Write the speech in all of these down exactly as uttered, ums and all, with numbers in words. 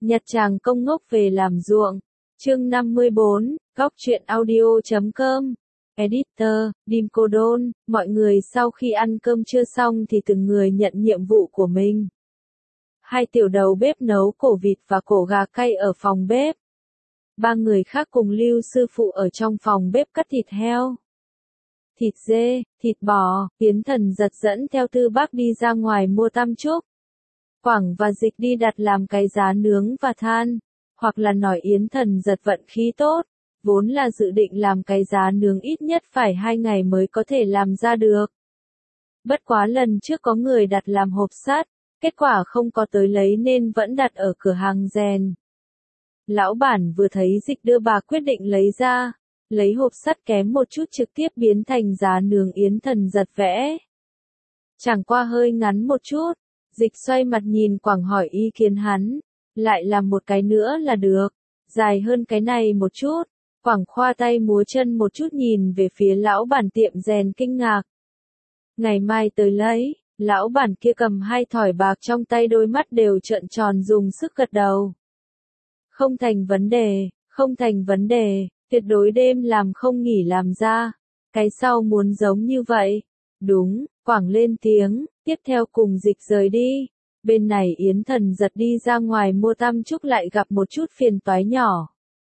Nhặt chàng công ngốc về làm ruộng. Chương năm mươi bốn, góc truyện audio chấm com. Editor, Dimcodon, mọi người sau khi ăn cơm trưa xong thì từng người nhận nhiệm vụ của mình. Hai tiểu đầu bếp nấu cổ vịt và cổ gà cay ở phòng bếp. Ba người khác cùng Lưu sư phụ ở trong phòng bếp cắt thịt heo, thịt dê, thịt bò. Yến Thần Giật dẫn theo Tư Bác đi ra ngoài mua tam trúc. Quảng và Dịch đi đặt làm cái giá nướng và than, hoặc là nói Yến Thần Giật vận khí tốt, vốn là dự định làm cái giá nướng ít nhất phải hai ngày mới có thể làm ra được. Bất quá lần trước có người đặt làm hộp sắt, kết quả không có tới lấy nên vẫn đặt ở cửa hàng rèn. Lão bản vừa thấy Dịch đưa bà quyết định lấy ra, lấy hộp sắt kém một chút trực tiếp biến thành giá nướng Yến Thần Giật vẽ. Chẳng qua hơi ngắn một chút. Dịch xoay mặt nhìn Quảng hỏi ý kiến hắn, lại làm một cái nữa là được, dài hơn cái này một chút. Quảng khoa tay múa chân một chút nhìn về phía lão bản tiệm rèn kinh ngạc. Ngày mai tới lấy, lão bản kia cầm hai thỏi bạc trong tay, đôi mắt đều trợn tròn dùng sức gật đầu. Không thành vấn đề, không thành vấn đề, tuyệt đối đêm làm không nghỉ làm ra, cái sau muốn giống như vậy. Đúng, Quảng lên tiếng, tiếp theo cùng Dịch rời đi. Bên này Yến Thần Giật đi ra ngoài mua tam trúc lại gặp một chút phiền toái nhỏ.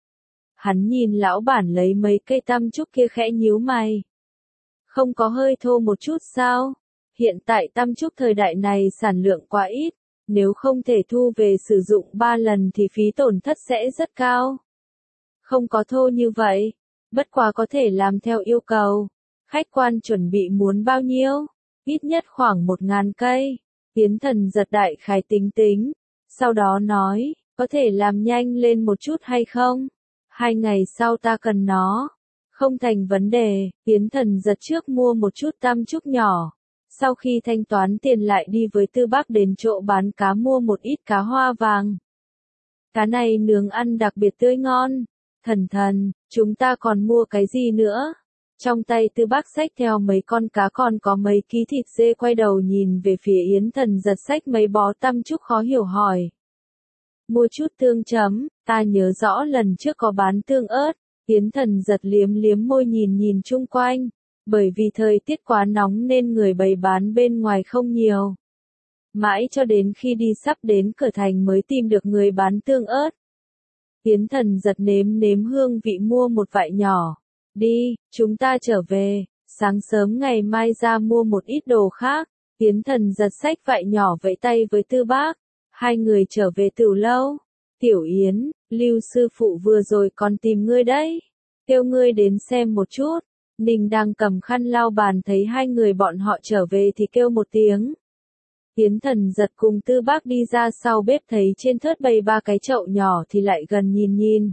Hắn nhìn lão bản lấy mấy cây tam trúc kia khẽ nhíu mày. Không có hơi thô một chút sao? Hiện tại tam trúc thời đại này sản lượng quá ít, nếu không thể thu về sử dụng ba lần thì phí tổn thất sẽ rất cao. Không có thô như vậy, bất quá có thể làm theo yêu cầu. Khách quan chuẩn bị muốn bao nhiêu? Ít nhất khoảng một ngàn cây. Yến Thần Giật đại khái tính tính. Sau đó nói, có thể làm nhanh lên một chút hay không? Hai ngày sau ta cần nó. Không thành vấn đề. Yến Thần Giật trước mua một chút tam trúc nhỏ. Sau khi thanh toán tiền lại đi với Tư Bác đến chỗ bán cá mua một ít cá hoa vàng. Cá này nướng ăn đặc biệt tươi ngon. Thần thần, chúng ta còn mua cái gì nữa? Trong tay Tư Bác xách theo mấy con cá còn có mấy ký thịt dê, quay đầu nhìn về phía Yến Thần Giật xách mấy bó tam trúc khó hiểu hỏi. Mua chút tương chấm, ta nhớ rõ lần trước có bán tương ớt. Yến Thần Giật liếm liếm môi nhìn nhìn chung quanh, bởi vì thời tiết quá nóng nên người bày bán bên ngoài không nhiều. Mãi cho đến khi đi sắp đến cửa thành mới tìm được người bán tương ớt. Yến Thần Giật nếm nếm hương vị mua một vại nhỏ. Đi, chúng ta trở về, sáng sớm ngày mai ra mua một ít đồ khác. Yến Thần Giật xách vại nhỏ vẫy tay với Tư Bác. Hai người trở về Tửu lâu. Tiểu Yến, Lưu sư phụ vừa rồi còn tìm ngươi đấy. Kêu ngươi đến xem một chút. Ninh đang cầm khăn lau bàn thấy hai người bọn họ trở về thì kêu một tiếng. Yến Thần Giật cùng Tư Bác đi ra sau bếp thấy trên thớt bày ba cái chậu nhỏ thì lại gần nhìn nhìn.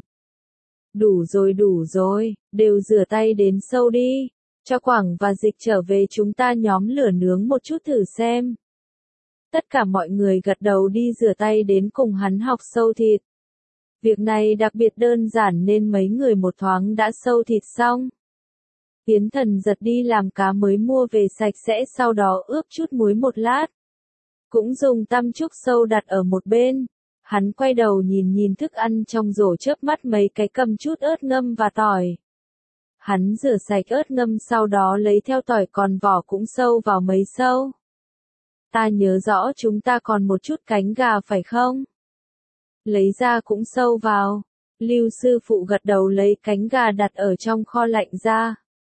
Đủ rồi đủ rồi, đều rửa tay đến sâu đi. Cho Quảng và Dịch trở về chúng ta nhóm lửa nướng một chút thử xem. Tất cả mọi người gật đầu đi rửa tay đến cùng hắn học sâu thịt. Việc này đặc biệt đơn giản nên mấy người một thoáng đã sâu thịt xong. Yến Thần Giật đi làm cá mới mua về sạch sẽ, sau đó ướp chút muối một lát. Cũng dùng tam trúc sâu đặt ở một bên. Hắn quay đầu nhìn nhìn thức ăn trong rổ, chớp mắt mấy cái, cầm chút ớt ngâm và tỏi. Hắn rửa sạch ớt ngâm sau đó lấy theo tỏi còn vỏ cũng sâu vào mấy sâu. Ta nhớ rõ chúng ta còn một chút cánh gà phải không? Lấy ra cũng sâu vào. Lưu sư phụ gật đầu lấy cánh gà đặt ở trong kho lạnh ra.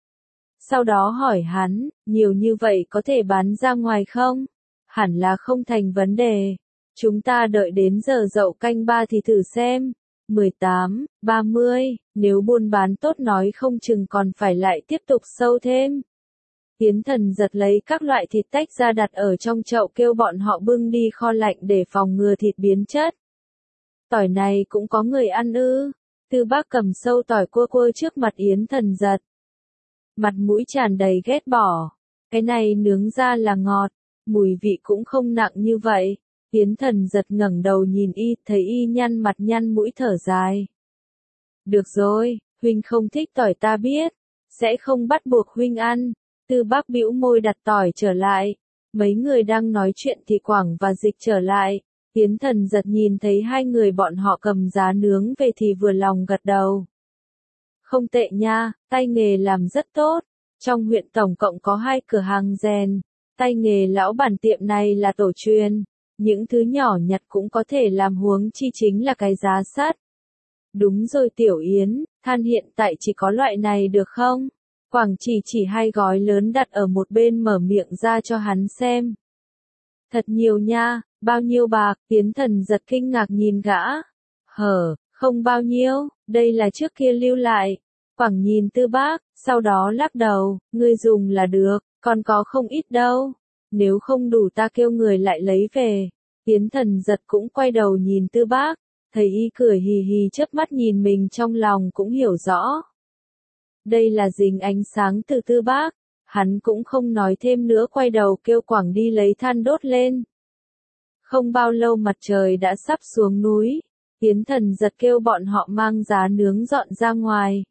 Sau đó hỏi hắn, nhiều như vậy có thể bán ra ngoài không? Hẳn là không thành vấn đề. Chúng ta đợi đến giờ dậu canh ba thì thử xem. mười tám, ba mươi, nếu buôn bán tốt nói không chừng còn phải lại tiếp tục sâu thêm. Yến Thần Giật lấy các loại thịt tách ra đặt ở trong chậu, kêu bọn họ bưng đi kho lạnh để phòng ngừa thịt biến chất. Tỏi này cũng có người ăn ư? Tư Bác cầm sâu tỏi cua cua trước mặt Yến Thần Giật. Mặt mũi tràn đầy ghét bỏ. Cái này nướng ra là ngọt, mùi vị cũng không nặng như vậy. Yến Thần Giật ngẩng đầu nhìn y, thấy y nhăn mặt nhăn mũi thở dài. Được rồi, huynh không thích tỏi ta biết, sẽ không bắt buộc huynh ăn. Tư Bác bĩu môi đặt tỏi trở lại. Mấy người đang nói chuyện thì Quảng và Dịch trở lại. Tiến Thần Giật nhìn thấy hai người bọn họ cầm giá nướng về thì vừa lòng gật đầu. Không tệ nha, tay nghề làm rất tốt. Trong huyện tổng cộng có hai cửa hàng rèn, tay nghề lão bản tiệm này là tổ truyền. Những thứ nhỏ nhặt cũng có thể làm, huống chi chính là cái giá sắt. Đúng rồi Tiểu Yến, than hiện tại chỉ có loại này được không? Quảng Chỉ chỉ hai gói lớn đặt ở một bên mở miệng ra cho hắn xem. Thật nhiều nha, bao nhiêu bạc? Tiến Thần Giật kinh ngạc nhìn gã. Hở, không bao nhiêu, đây là trước kia lưu lại. Quảng nhìn Tư Bác, sau đó lắc đầu, ngươi dùng là được, còn có không ít đâu. Nếu không đủ ta kêu người lại lấy về. Tiến Thần Giật cũng quay đầu nhìn Tư Bác, thấy y cười hì hì chớp mắt nhìn mình trong lòng cũng hiểu rõ. Đây là dính ánh sáng từ Tư Bác, hắn cũng không nói thêm nữa quay đầu kêu Quảng đi lấy than đốt lên. Không bao lâu mặt trời đã sắp xuống núi, Tiến Thần Giật kêu bọn họ mang giá nướng dọn ra ngoài.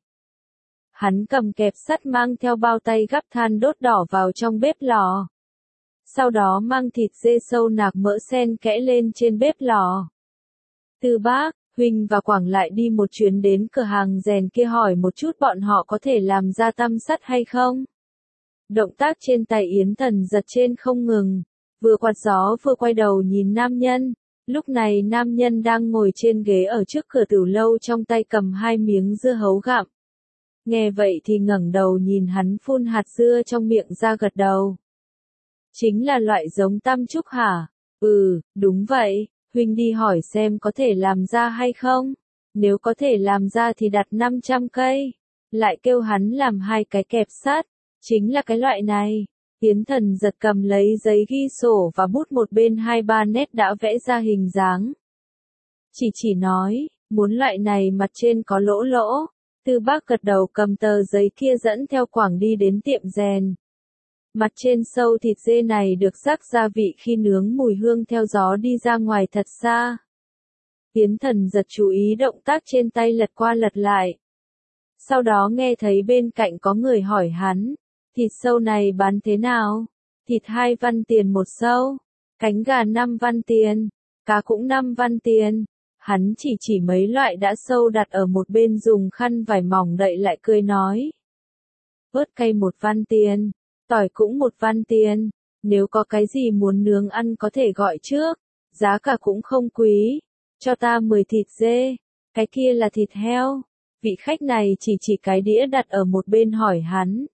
Hắn cầm kẹp sắt mang theo bao tay gắp than đốt đỏ vào trong bếp lò. Sau đó mang thịt dê sâu nạc mỡ xen kẽ lên trên bếp lò. Tư Bác, Huỳnh và Quảng lại đi một chuyến đến cửa hàng rèn kia hỏi một chút bọn họ có thể làm ra tăm sắt hay không. Động tác trên tay Yến Thần Giật trên không ngừng, vừa quạt gió vừa quay đầu nhìn nam nhân. Lúc này nam nhân đang ngồi trên ghế ở trước cửa tử lâu trong tay cầm hai miếng dưa hấu gặm. Nghe vậy thì ngẩng đầu nhìn hắn phun hạt dưa trong miệng ra gật đầu. Chính là loại giống tam trúc hả? Ừ, đúng vậy, Huỳnh đi hỏi xem có thể làm ra hay không? Nếu có thể làm ra thì đặt năm trăm cây. Lại kêu hắn làm hai cái kẹp sắt, chính là cái loại này. Tiến Thần Giật cầm lấy giấy ghi sổ và bút một bên hai ba nét đã vẽ ra hình dáng. Chỉ chỉ nói, muốn loại này mặt trên có lỗ lỗ. Tư Bác gật đầu cầm tờ giấy kia dẫn theo Quảng đi đến tiệm rèn. Mặt trên sâu thịt dê này được rắc gia vị khi nướng, mùi hương theo gió đi ra ngoài thật xa. Tiến Thần Giật chú ý động tác trên tay lật qua lật lại. Sau đó nghe thấy bên cạnh có người hỏi hắn, thịt sâu này bán thế nào? Thịt hai văn tiền một sâu, cánh gà năm văn tiền, cá cũng năm văn tiền. Hắn chỉ chỉ mấy loại đã sâu đặt ở một bên dùng khăn vải mỏng đậy lại cười nói. Ớt cay một văn tiền, tỏi cũng một văn tiền, nếu có cái gì muốn nướng ăn có thể gọi trước, giá cả cũng không quý, cho ta mười thịt dê, cái kia là thịt heo. Vị khách này chỉ chỉ cái đĩa đặt ở một bên hỏi hắn.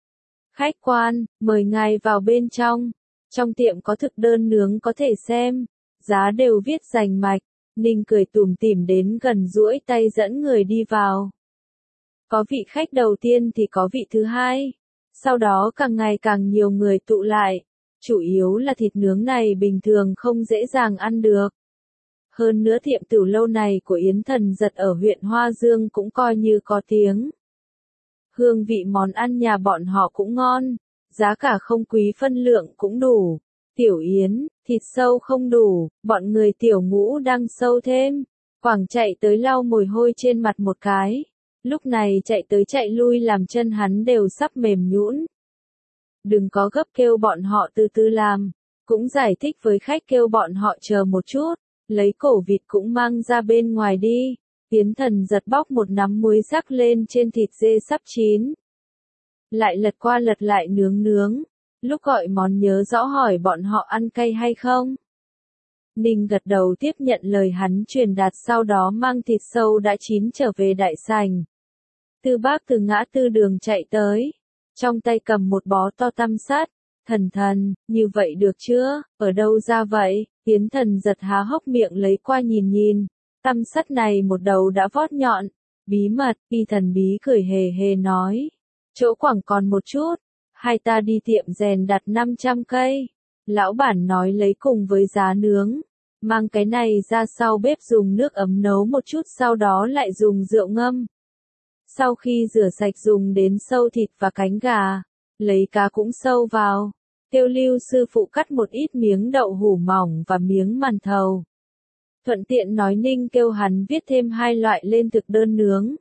Khách quan, mời ngài vào bên trong, trong tiệm có thực đơn nướng có thể xem, giá đều viết rành mạch. Ninh cười tủm tỉm đến gần duỗi tay dẫn người đi vào. Có vị khách đầu tiên thì có vị thứ hai. Sau đó càng ngày càng nhiều người tụ lại. Chủ yếu là thịt nướng này bình thường không dễ dàng ăn được. Hơn nữa tiệm tửu lâu này của Yến Thần Giật ở huyện Hoa Dương cũng coi như có tiếng. Hương vị món ăn nhà bọn họ cũng ngon. Giá cả không quý, phân lượng cũng đủ. Tiểu Yến, thịt sâu không đủ, bọn người Tiểu Ngũ đang sâu thêm. Quảng chạy tới lau mồ hôi trên mặt một cái. Lúc này chạy tới chạy lui làm chân hắn đều sắp mềm nhũn. Đừng có gấp, kêu bọn họ từ từ làm. Cũng giải thích với khách kêu bọn họ chờ một chút. Lấy cổ vịt cũng mang ra bên ngoài đi. Yến Thần Giật bóc một nắm muối rắc lên trên thịt dê sắp chín. Lại lật qua lật lại nướng nướng. Lúc gọi món nhớ rõ hỏi bọn họ ăn cay hay không. Ninh gật đầu tiếp nhận lời hắn truyền đạt, sau đó mang thịt sâu đã chín trở về đại sảnh. Tư Bác từ ngã tư đường chạy tới, trong tay cầm một bó to tăm sắt. Thần thần, như vậy được chưa, ở đâu ra vậy? Tiến Thần Giật há hốc miệng lấy qua nhìn nhìn, tăm sắt này một đầu đã vót nhọn. Bí mật, Y thần bí cười hề hề nói. Chỗ Quảng còn một chút. Hai ta đi tiệm rèn đặt năm trăm cây. Lão bản nói lấy cùng với giá nướng. Mang cái này ra sau bếp dùng nước ấm nấu một chút, sau đó lại dùng rượu ngâm. Sau khi rửa sạch dùng đến sâu thịt và cánh gà. Lấy cá cũng sâu vào. Kêu Lưu sư phụ cắt một ít miếng đậu hủ mỏng và miếng màn thầu. Thuận tiện nói Ninh kêu hắn viết thêm hai loại lên thực đơn nướng.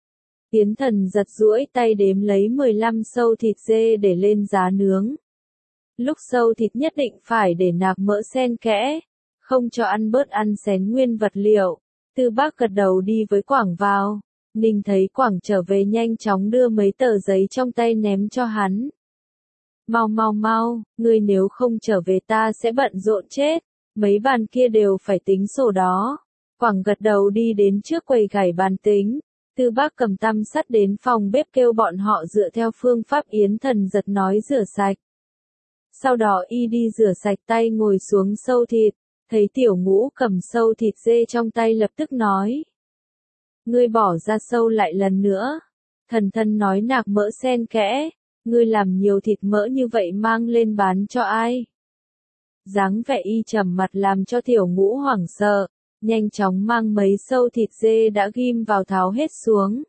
Tiến Thần Giật duỗi tay đếm lấy mười lăm sâu thịt dê để lên giá nướng. Lúc sâu thịt nhất định phải để nạc mỡ xen kẽ, không cho ăn bớt ăn xén nguyên vật liệu. Tư Bác gật đầu đi với Quảng vào. Ninh thấy Quảng trở về nhanh chóng đưa mấy tờ giấy trong tay ném cho hắn. Mau mau mau, ngươi nếu không trở về ta sẽ bận rộn chết, mấy bàn kia đều phải tính sổ đó. Quảng gật đầu đi đến trước quầy gảy bàn tính. Tư Bác cầm tăm sắt đến phòng bếp kêu bọn họ dựa theo phương pháp Yến Thần Giật nói rửa sạch. Sau đó y đi rửa sạch tay ngồi xuống sâu thịt, thấy Tiểu Ngũ cầm sâu thịt dê trong tay lập tức nói. Ngươi bỏ ra sâu lại lần nữa. Thần Thần nói nạc mỡ xen kẽ, ngươi làm nhiều thịt mỡ như vậy mang lên bán cho ai? Dáng vẻ y trầm mặt làm cho Tiểu Ngũ hoảng sợ, nhanh chóng mang mấy sâu thịt dê đã ghim vào tháo hết xuống.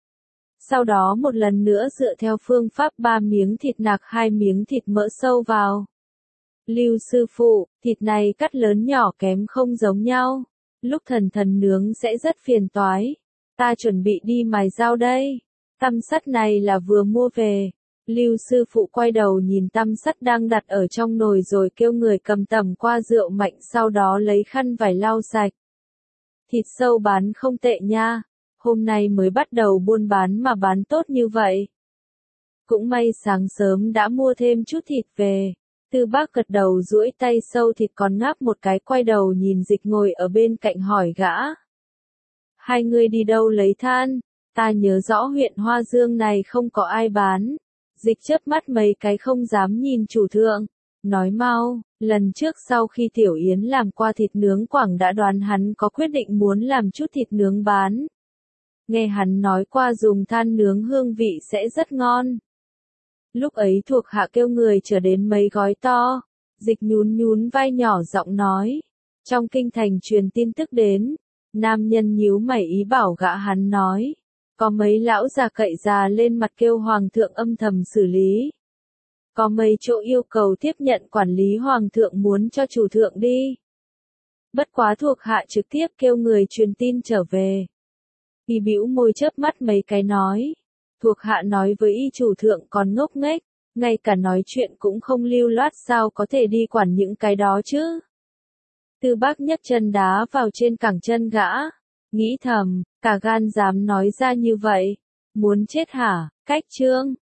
Sau đó một lần nữa dựa theo phương pháp ba miếng thịt nạc hai miếng thịt mỡ sâu vào. Lưu sư phụ, thịt này cắt lớn nhỏ kém không giống nhau. Lúc Thần Thần nướng sẽ rất phiền toái. Ta chuẩn bị đi mài dao đây. Tăm sắt này là vừa mua về. Lưu sư phụ quay đầu nhìn tăm sắt đang đặt ở trong nồi rồi kêu người cầm tầm qua rượu mạnh, sau đó lấy khăn vải lau sạch. Thịt sâu bán không tệ nha. Hôm nay mới bắt đầu buôn bán mà bán tốt như vậy. Cũng may sáng sớm đã mua thêm chút thịt về. Tư Bác gật đầu duỗi tay sâu thịt còn ngáp một cái, quay đầu nhìn Dịch ngồi ở bên cạnh hỏi gã. Hai người đi đâu lấy than? Ta nhớ rõ huyện Hoa Dương này không có ai bán. Dịch chớp mắt mấy cái không dám nhìn chủ thượng. Nói mau, lần trước sau khi Tiểu Yến làm qua thịt nướng Quảng đã đoán hắn có quyết định muốn làm chút thịt nướng bán. Nghe hắn nói qua dùng than nướng hương vị sẽ rất ngon. Lúc ấy thuộc hạ kêu người trở đến mấy gói to. Dịch nhún nhún vai nhỏ giọng nói. Trong kinh thành truyền tin tức đến. Nam nhân nhíu mày ý bảo gã hắn nói. Có mấy lão già cậy già lên mặt kêu hoàng thượng âm thầm xử lý. Có mấy chỗ yêu cầu tiếp nhận quản lý, hoàng thượng muốn cho chủ thượng đi. Bất quá thuộc hạ trực tiếp kêu người truyền tin trở về. Y bĩu môi chớp mắt mấy cái nói. Thuộc hạ nói với y chủ thượng còn ngốc nghếch, ngay cả nói chuyện cũng không lưu loát, sao có thể đi quản những cái đó chứ. Tư Bác nhấc chân đá vào trên cẳng chân gã. Nghĩ thầm, cả gan dám nói ra như vậy. Muốn chết hả? Cách chương.